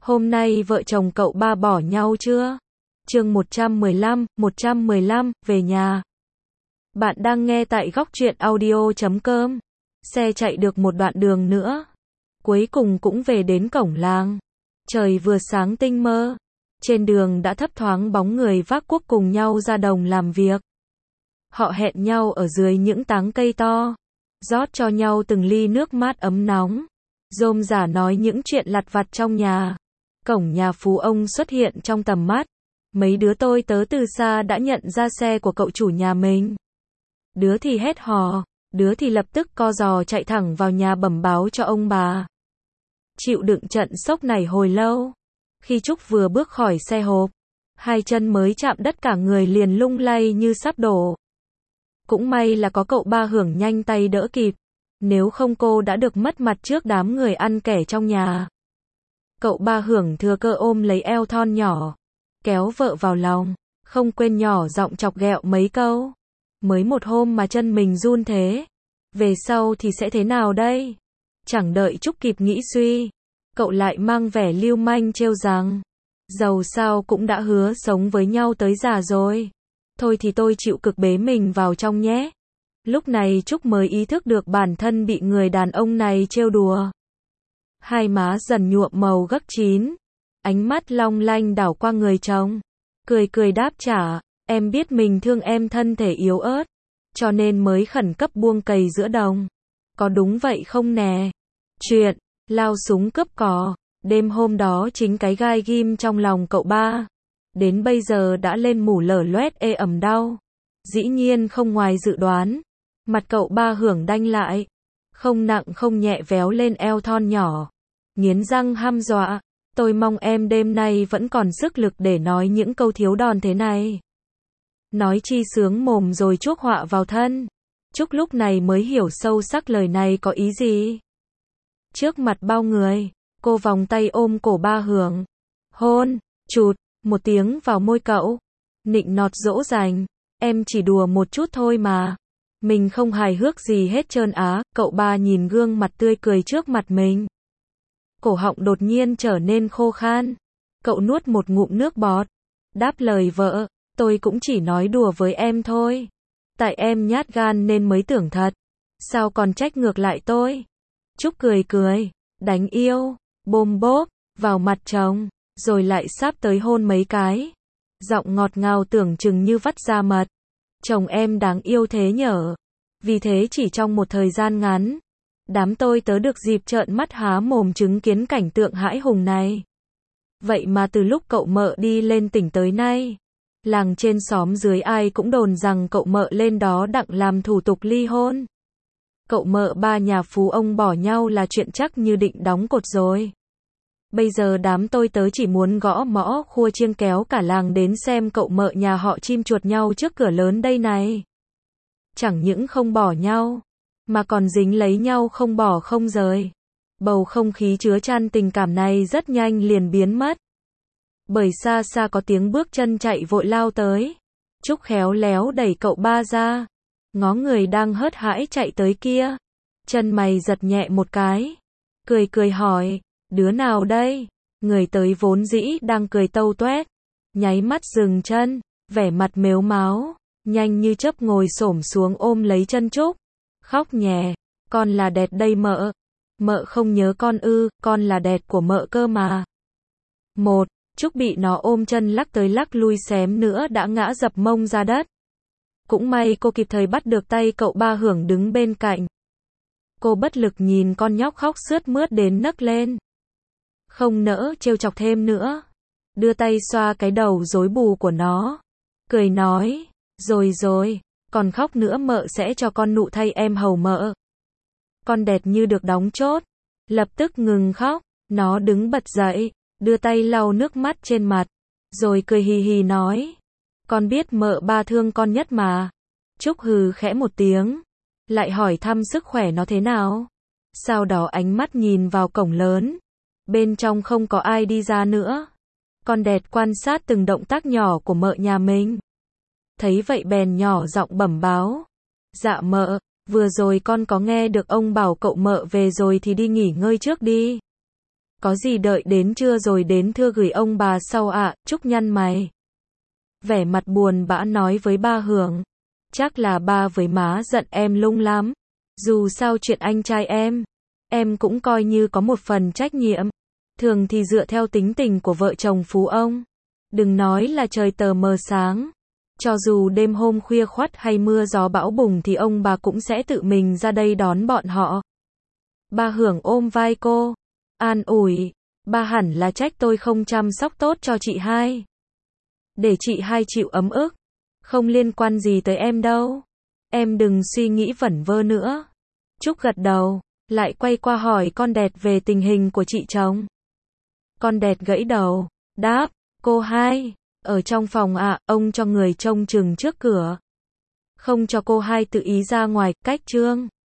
Hôm nay vợ chồng cậu ba bỏ nhau chưa? Chương 115, về nhà. Bạn đang nghe tại góc truyện audio.com. Xe chạy được một đoạn đường nữa. Cuối cùng cũng về đến cổng làng. Trời vừa sáng tinh mơ. Trên đường đã thấp thoáng bóng người vác cuốc cùng nhau ra đồng làm việc. Họ hẹn nhau ở dưới những táng cây to. Rót cho nhau từng ly nước mát ấm nóng. Rôm rả nói những chuyện lặt vặt trong nhà. Cổng nhà phú ông xuất hiện trong tầm mắt. Mấy đứa tôi tớ từ xa đã nhận ra xe của cậu chủ nhà mình. Đứa thì hét hò, đứa thì lập tức co giò chạy thẳng vào nhà bẩm báo cho ông bà. Chịu đựng trận sốc này hồi lâu. Khi Trúc vừa bước khỏi xe hộp, hai chân mới chạm đất cả người liền lung lay như sắp đổ. Cũng may là có cậu ba Hưởng nhanh tay đỡ kịp. Nếu không cô đã được mất mặt trước đám người ăn kẻ trong nhà. Cậu ba Hưởng thừa cơ ôm lấy eo thon nhỏ, kéo vợ vào lòng, không quên nhỏ giọng chọc ghẹo mấy câu. Mới một hôm mà chân mình run thế, về sau thì sẽ thế nào đây? Chẳng đợi Trúc kịp nghĩ suy, cậu lại mang vẻ lưu manh trêu rằng, dầu sao cũng đã hứa sống với nhau tới già rồi. Thôi thì tôi chịu cực bế mình vào trong nhé. Lúc này Trúc mới ý thức được bản thân bị người đàn ông này trêu đùa. Hai má dần nhuộm màu gấc chín, ánh mắt long lanh đảo qua người chồng, cười cười đáp trả, em biết mình thương em thân thể yếu ớt, cho nên mới khẩn cấp buông cày giữa đồng. Có đúng vậy không nè? Chuyện lao súng cướp cò, đêm hôm đó chính cái gai ghim trong lòng cậu ba, đến bây giờ đã lên mủ lở loét ê ẩm đau. Dĩ nhiên không ngoài dự đoán, mặt cậu ba Hưởng đanh lại, không nặng không nhẹ véo lên eo thon nhỏ, nghiến răng hăm dọa, tôi mong em đêm nay vẫn còn sức lực để nói những câu thiếu đòn thế này. Nói chi sướng mồm rồi chuốc họa vào thân. Trúc lúc này mới hiểu sâu sắc lời này có ý gì. Trước mặt bao người, cô vòng tay ôm cổ ba Hưởng, hôn, chụt, một tiếng vào môi cậu, nịnh nọt dỗ dành, em chỉ đùa một chút thôi mà. Mình không hài hước gì hết trơn á. Cậu ba nhìn gương mặt tươi cười trước mặt mình. Cổ họng đột nhiên trở nên khô khan. Cậu nuốt một ngụm nước bọt, đáp lời vợ, tôi cũng chỉ nói đùa với em thôi. Tại em nhát gan nên mới tưởng thật. Sao còn trách ngược lại tôi? Trúc cười cười, đánh yêu, bôm bốp, vào mặt chồng, rồi lại sáp tới hôn mấy cái. Giọng ngọt ngào tưởng chừng như vắt ra mật. Chồng em đáng yêu thế nhở. Vì thế chỉ trong một thời gian ngắn, đám tôi tớ được dịp trợn mắt há mồm chứng kiến cảnh tượng hãi hùng này. Vậy mà từ lúc cậu mợ đi lên tỉnh tới nay, làng trên xóm dưới ai cũng đồn rằng cậu mợ lên đó đặng làm thủ tục ly hôn. Cậu mợ ba nhà phú ông bỏ nhau là chuyện chắc như định đóng cột rồi. Bây giờ đám tôi tớ chỉ muốn gõ mõ khua chiêng kéo cả làng đến xem cậu mợ nhà họ chim chuột nhau trước cửa lớn đây này. Chẳng những không bỏ nhau, mà còn dính lấy nhau không bỏ không rời. Bầu không khí chứa chan tình cảm này rất nhanh liền biến mất. Bởi xa xa có tiếng bước chân chạy vội lao tới. Trúc khéo léo đẩy cậu ba ra, ngó người đang hớt hãi chạy tới kia. Chân mày giật nhẹ một cái, cười cười hỏi, đứa nào đây? Người tới vốn dĩ đang cười tâu toét, nháy mắt dừng chân, vẻ mặt mếu máo, nhanh như chớp ngồi xổm xuống ôm lấy chân Trúc, khóc nhè, con là đẹt đây mợ. Mợ không nhớ con ư? Con là đẹt của mợ cơ mà. Một, Trúc bị nó ôm chân lắc tới lắc lui xém nữa đã ngã dập mông ra đất. Cũng may cô kịp thời bắt được tay cậu ba Hưởng đứng bên cạnh. Cô bất lực nhìn con nhóc khóc sướt mướt đến nấc lên. Không nỡ trêu chọc thêm nữa. Đưa tay xoa cái đầu rối bù của nó. Cười nói, rồi, còn khóc nữa mợ sẽ cho con nụ thay em hầu mợ. Con đẹt như được đóng chốt, lập tức ngừng khóc, nó đứng bật dậy, đưa tay lau nước mắt trên mặt, rồi cười hì hì nói, con biết mợ ba thương con nhất mà. Trúc hừ khẽ một tiếng, lại hỏi thăm sức khỏe nó thế nào. Sau đó ánh mắt nhìn vào cổng lớn, bên trong không có ai đi ra nữa. Con đẹt quan sát từng động tác nhỏ của mợ nhà mình. Thấy vậy bèn nhỏ giọng bẩm báo, dạ mợ, vừa rồi con có nghe được ông bảo cậu mợ về rồi thì đi nghỉ ngơi trước đi. Có gì đợi đến trưa rồi đến thưa gửi ông bà sau ạ, Trúc nhăn mày. Vẻ mặt buồn bã nói với ba Hưởng. Chắc là ba với má giận em lung lắm. Dù sao chuyện anh trai em cũng coi như có một phần trách nhiệm. Thường thì dựa theo tính tình của vợ chồng phú ông. Đừng nói là trời tờ mờ sáng. Cho dù đêm hôm khuya khoắt hay mưa gió bão bùng thì ông bà cũng sẽ tự mình ra đây đón bọn họ. Ba Hưởng ôm vai cô. An ủi. Ba hẳn là trách tôi không chăm sóc tốt cho chị hai. Để chị hai chịu ấm ức. Không liên quan gì tới em đâu. Em đừng suy nghĩ vẩn vơ nữa. Trúc gật đầu. Lại quay qua hỏi con Đẹt về tình hình của chị chồng. Con Đẹt gãy đầu. Đáp. Cô hai. Ở trong phòng ạ, ông cho người trông chừng trước cửa. Không cho cô hai tự ý ra ngoài, cách Trương.